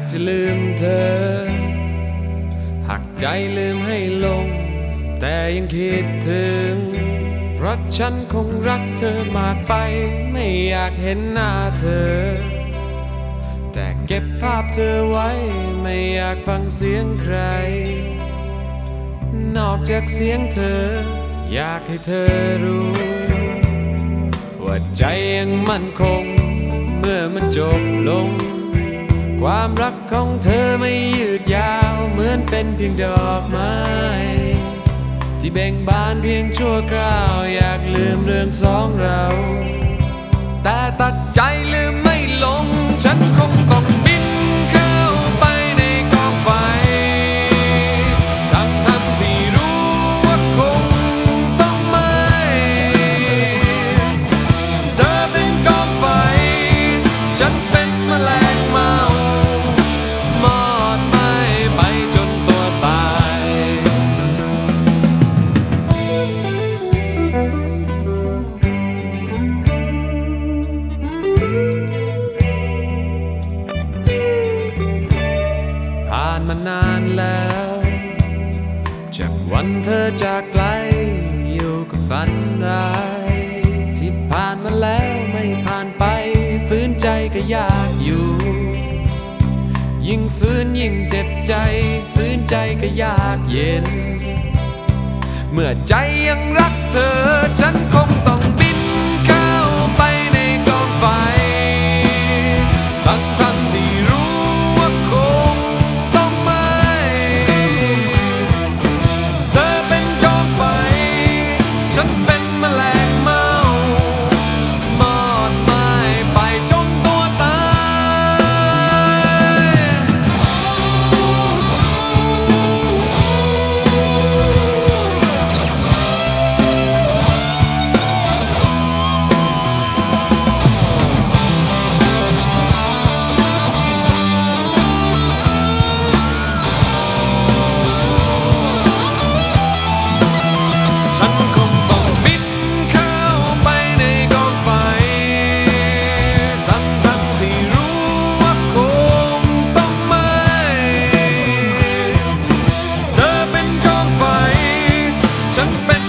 จะลืมเธอหักใจลืมให้ลงแต่ยังคิดถึงเพราะฉันคงรักเธอมากไปไม่อยากเห็นหน้าเธอแต่เก็บภาพเธอไว้ไม่อยากฟังเสียงใครนอกจากเสียงเธออยากให้เธอรู้ว่าใจยังมั่นคงเมื่อมันจบลงความรักของเธอไม่ยืดยาวเหมือนเป็นเพียงดอกไม้ที่เบ่งบานเพียงชั่วคราวอยากลืมเรื่องสองเราแต่ตัดใจลืมไม่ลงฉันคงต้องบินเข้าไปในกองไฟทั้งที่รู้ว่าคงต้องไม่เธอเป็นกองไฟฉันเป็นแมลงเมามอดไหม้ไปจนตัวตายผ่านมานานแล้วจากวันเธอจากไกลอยู่กับฝันร้ายที่ผ่านมาแล้วไม่ผ่านไปฟื้นใจก็ยากอยู่ยิ่งฟื้นยิ่งเจ็บใจฟื้นใจก็ยากเย็นเมื่อใจยังรักเธอฉันคงต้องบินเข้าไปในกองไฟทั้งที่รู้ว่าคงต้องไม่เธอเป็นกองไฟฉันเป็นแมลงเมามอดไหม้ไปจนตัวตายฉันคงต้องบินเข้าไปในกองไฟทั้งที่รู้ว่าคงต้องไม่เธอเป็นกองไฟฉันเป็น